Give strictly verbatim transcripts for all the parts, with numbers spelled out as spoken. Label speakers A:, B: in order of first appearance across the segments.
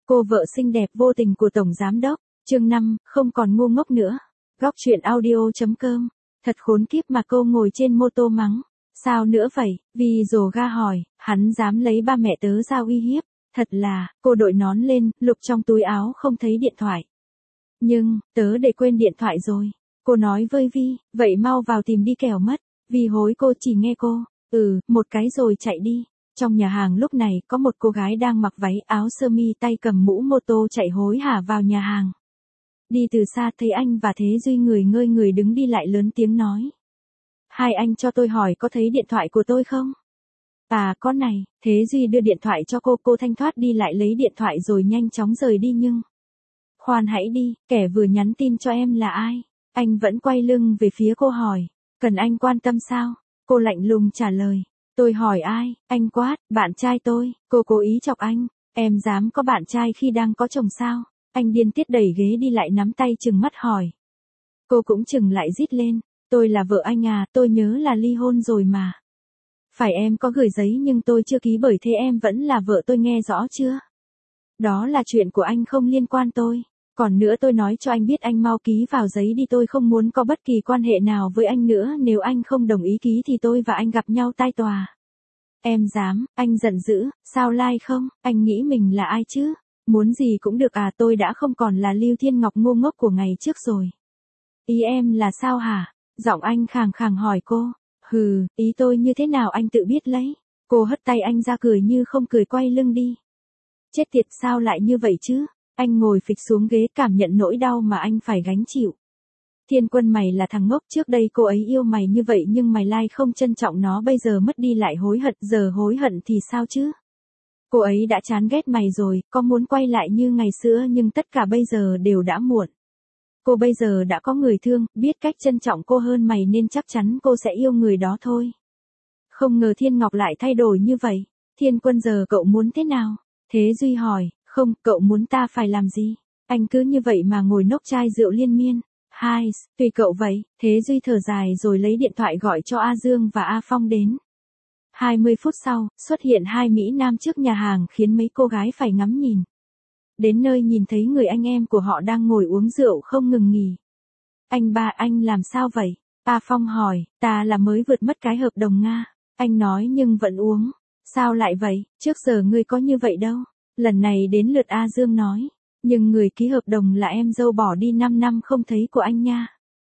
A: Cô vợ xinh đẹp vô tình của Tổng Giám Đốc, chương năm, không còn ngu ngốc nữa. Góc truyện audio.com. Thật khốn kiếp mà cô ngồi trên mô tô mắng. Sao nữa vậy? Vì rồ ga hỏi, hắn dám lấy ba mẹ tớ ra uy hiếp. Thật là, cô đội nón lên, lục trong túi áo không thấy điện thoại. Nhưng, tớ để quên điện thoại rồi. Cô nói với Vi, vậy mau vào tìm đi kẻo mất. Vi hối cô chỉ nghe cô, ừ, một cái rồi chạy đi. Trong nhà hàng lúc này có một cô gái đang mặc váy áo sơ mi tay cầm mũ mô tô chạy hối hả vào nhà hàng. Đi từ xa thấy anh và Thế Duy người ngơi người đứng đi lại lớn tiếng nói. Hai anh cho tôi hỏi có thấy điện thoại của tôi không? À có này, Thế Duy đưa điện thoại cho cô, cô thanh thoát đi lại lấy điện thoại rồi nhanh chóng rời đi nhưng... Khoan hãy đi, kẻ vừa nhắn tin cho em là ai? Anh vẫn quay lưng về phía cô hỏi, cần anh quan tâm sao? Cô lạnh lùng trả lời. Tôi hỏi ai? Anh quát, bạn trai tôi. Cô cố ý chọc anh. Em dám có bạn trai khi đang có chồng sao? Anh điên tiết đẩy ghế đi lại nắm tay chừng mắt hỏi. Cô cũng chừng lại rít lên. Tôi là vợ anh à, tôi nhớ là ly hôn rồi mà. Phải em có gửi giấy nhưng tôi chưa ký bởi thế em vẫn là vợ tôi nghe rõ chưa? Đó là chuyện của anh không liên quan tôi. Còn nữa tôi nói cho anh biết anh mau ký vào giấy đi, tôi không muốn có bất kỳ quan hệ nào với anh nữa, nếu anh không đồng ý ký thì tôi và anh gặp nhau tai tòa. Em dám, anh giận dữ, sao lai like không, anh nghĩ mình là ai chứ? Muốn gì cũng được à, tôi đã không còn là Lưu Thiên Ngọc ngu ngốc của ngày trước rồi. Ý em là sao hả? Giọng anh khàn khàn hỏi cô. Hừ, ý tôi như thế nào anh tự biết lấy. Cô hất tay anh ra cười như không cười quay lưng đi. Chết tiệt, sao lại như vậy chứ? Anh ngồi phịch xuống ghế cảm nhận nỗi đau mà anh phải gánh chịu. Thiên Quân, mày là thằng ngốc, trước đây cô ấy yêu mày như vậy nhưng mày lai không trân trọng nó, bây giờ mất đi lại hối hận, giờ hối hận thì sao chứ? Cô ấy đã chán ghét mày rồi, có muốn quay lại như ngày xưa nhưng tất cả bây giờ đều đã muộn. Cô bây giờ đã có người thương, biết cách trân trọng cô hơn mày nên chắc chắn cô sẽ yêu người đó thôi. Không ngờ Thiên Ngọc lại thay đổi như vậy. Thiên Quân, giờ cậu muốn thế nào? Thế Duy hỏi. Không, cậu muốn ta phải làm gì? Anh cứ như vậy mà ngồi nốc chai rượu liên miên. Hai, tùy cậu vậy. Thế Duy thở dài rồi lấy điện thoại gọi cho A Dương và A Phong đến. hai mươi phút sau, xuất hiện hai Mỹ Nam trước nhà hàng khiến mấy cô gái phải ngắm nhìn. Đến nơi nhìn thấy người anh em của họ đang ngồi uống rượu không ngừng nghỉ. Anh ba, anh làm sao vậy? A Phong hỏi, ta là mới vượt mất cái hợp đồng Nga. Anh nói nhưng vẫn uống. Sao lại vậy? Trước giờ ngươi có như vậy đâu. Lần này đến lượt A Dương nói, nhưng người ký hợp đồng là em dâu bỏ đi năm năm không thấy của anh nha.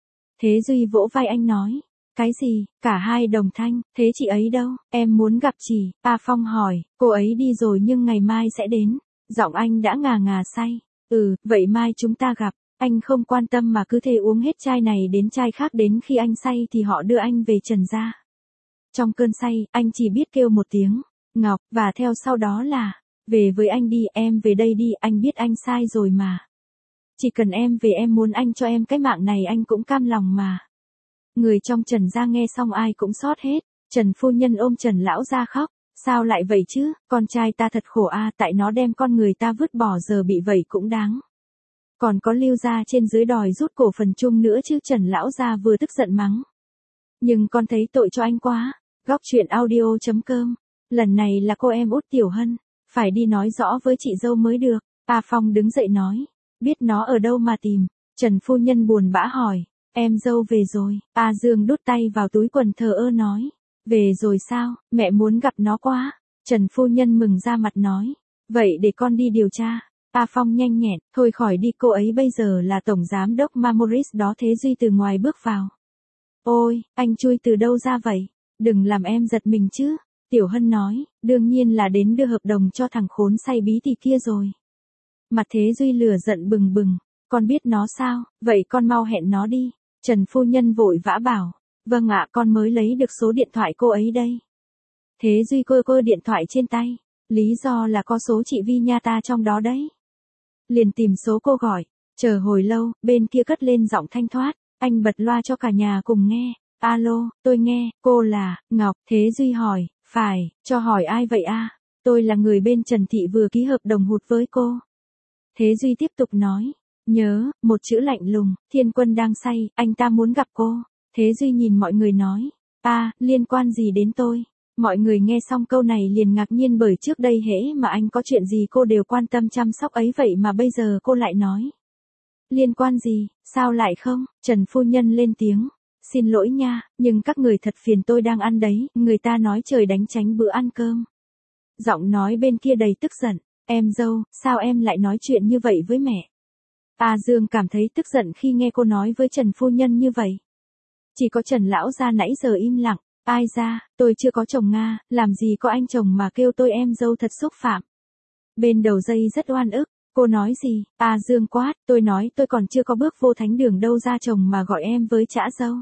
A: Thế Duy vỗ vai anh nói, cái gì, cả hai đồng thanh, thế chị ấy đâu, em muốn gặp chị. A Phong hỏi, cô ấy đi rồi nhưng ngày mai sẽ đến. Giọng anh đã ngà ngà say, ừ, vậy mai chúng ta gặp. Anh không quan tâm mà cứ thế uống hết chai này đến chai khác, đến khi anh say thì họ đưa anh về trần gian. Trong cơn say, anh chỉ biết kêu một tiếng, Ngọc, và theo sau đó là, về với anh đi, em về đây đi, anh biết anh sai rồi mà. Chỉ cần em về, em muốn anh cho em cái mạng này anh cũng cam lòng mà. Người trong Trần gia nghe xong ai cũng xót hết. Trần phu nhân ôm Trần lão ra khóc. Sao lại vậy chứ, con trai ta thật khổ a, tại nó đem con người ta vứt bỏ giờ bị vậy cũng đáng. Còn có Lưu gia trên dưới đòi rút cổ phần chung nữa chứ. Trần lão gia vừa tức giận mắng. Nhưng con thấy tội cho anh quá. Góc truyện audio.com. Lần này là cô em út Tiểu Hân. Phải đi nói rõ với chị dâu mới được. A Phong đứng dậy nói. Biết nó ở đâu mà tìm. Trần phu nhân buồn bã hỏi. Em dâu về rồi. A Dương đút tay vào túi quần thờ ơ nói. Về rồi sao, mẹ muốn gặp nó quá. Trần phu nhân mừng ra mặt nói. Vậy để con đi điều tra. A Phong nhanh nhẹn. Thôi khỏi đi, cô ấy bây giờ là tổng giám đốc Mamoris đó. Thế Duy từ ngoài bước vào. Ôi, anh chui từ đâu ra vậy? Đừng làm em giật mình chứ. Tiểu Hân nói, đương nhiên là đến đưa hợp đồng cho thằng khốn say bí tỉ kia rồi. Mặt Thế Duy lửa giận bừng bừng, con biết nó sao, vậy con mau hẹn nó đi. Trần phu nhân vội vã bảo, vâng ạ, con mới lấy được số điện thoại cô ấy đây. Thế Duy cơ cơ điện thoại trên tay, lý do là có số chị Vi nha ta trong đó đấy. Liền tìm số cô gọi, chờ hồi lâu, bên kia cất lên giọng thanh thoát, anh bật loa cho cả nhà cùng nghe. Alo, tôi nghe, cô là, Ngọc. Thế Duy hỏi, phải, cho hỏi ai vậy a? Tôi là người bên Trần Thị vừa ký hợp đồng hụt với cô. Thế Duy tiếp tục nói, nhớ, một chữ lạnh lùng, Thiên Quân đang say, anh ta muốn gặp cô. Thế Duy nhìn mọi người nói, a, liên quan gì đến tôi? Mọi người nghe xong câu này liền ngạc nhiên bởi trước đây hễ mà anh có chuyện gì cô đều quan tâm chăm sóc ấy vậy mà bây giờ cô lại nói. Liên quan gì, sao lại không? Trần phu nhân lên tiếng. Xin lỗi nha, nhưng các người thật phiền tôi đang ăn đấy, người ta nói trời đánh tránh bữa ăn cơm. Giọng nói bên kia đầy tức giận. Em dâu, sao em lại nói chuyện như vậy với mẹ? A Dương cảm thấy tức giận khi nghe cô nói với Trần phu nhân như vậy. Chỉ có Trần lão gia nãy giờ im lặng. Ai ra, tôi chưa có chồng Nga, làm gì có anh chồng mà kêu tôi em dâu thật xúc phạm. Bên đầu dây rất oan ức, cô nói gì? A Dương quát, tôi nói tôi còn chưa có bước vô thánh đường đâu ra chồng mà gọi em với chã dâu.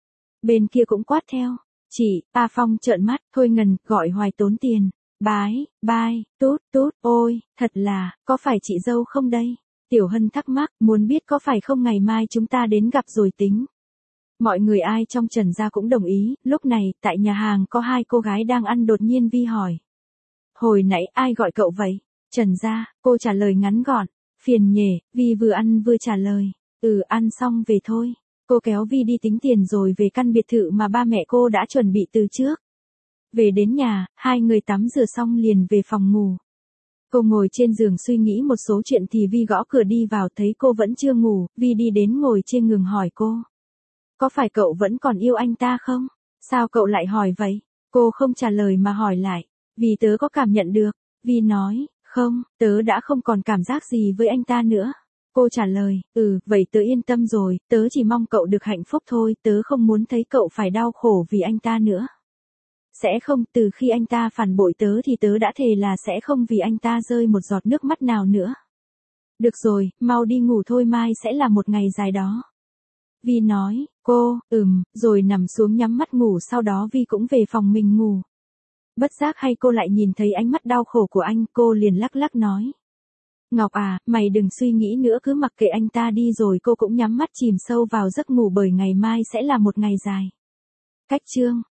A: Bên kia cũng quát theo. Chị, A Phong trợn mắt, thôi ngần, gọi hoài tốn tiền. Bái, bai, tút, tút, ôi, thật là, có phải chị dâu không đây? Tiểu Hân thắc mắc, muốn biết có phải không ngày mai chúng ta đến gặp rồi tính. Mọi người ai trong Trần gia cũng đồng ý, lúc này, tại nhà hàng có hai cô gái đang ăn đột nhiên Vi hỏi. Hồi nãy ai gọi cậu vậy? Trần gia, cô trả lời ngắn gọn. Phiền nhề, Vi vừa ăn vừa trả lời. Ừ, ăn xong về thôi. Cô kéo Vi đi tính tiền rồi về căn biệt thự mà ba mẹ cô đã chuẩn bị từ trước. Về đến nhà, hai người tắm rửa xong liền về phòng ngủ. Cô ngồi trên giường suy nghĩ một số chuyện thì Vi gõ cửa đi vào thấy cô vẫn chưa ngủ, Vi đi đến ngồi trên giường hỏi cô. Có phải cậu vẫn còn yêu anh ta không? Sao cậu lại hỏi vậy? Cô không trả lời mà hỏi lại. Vì tớ có cảm nhận được. Vi nói, không, tớ đã không còn cảm giác gì với anh ta nữa. Cô trả lời, ừ, vậy tớ yên tâm rồi, tớ chỉ mong cậu được hạnh phúc thôi, tớ không muốn thấy cậu phải đau khổ vì anh ta nữa. Sẽ không, từ khi anh ta phản bội tớ thì tớ đã thề là sẽ không vì anh ta rơi một giọt nước mắt nào nữa. Được rồi, mau đi ngủ thôi mai sẽ là một ngày dài đó. Vi nói, cô, ừm, rồi nằm xuống nhắm mắt ngủ sau đó Vi cũng về phòng mình ngủ. Bất giác hay cô lại nhìn thấy ánh mắt đau khổ của anh, cô liền lắc lắc nói. Ngọc à, mày đừng suy nghĩ nữa cứ mặc kệ anh ta đi rồi cô cũng nhắm mắt chìm sâu vào giấc ngủ bởi ngày mai sẽ là một ngày dài. Cách chương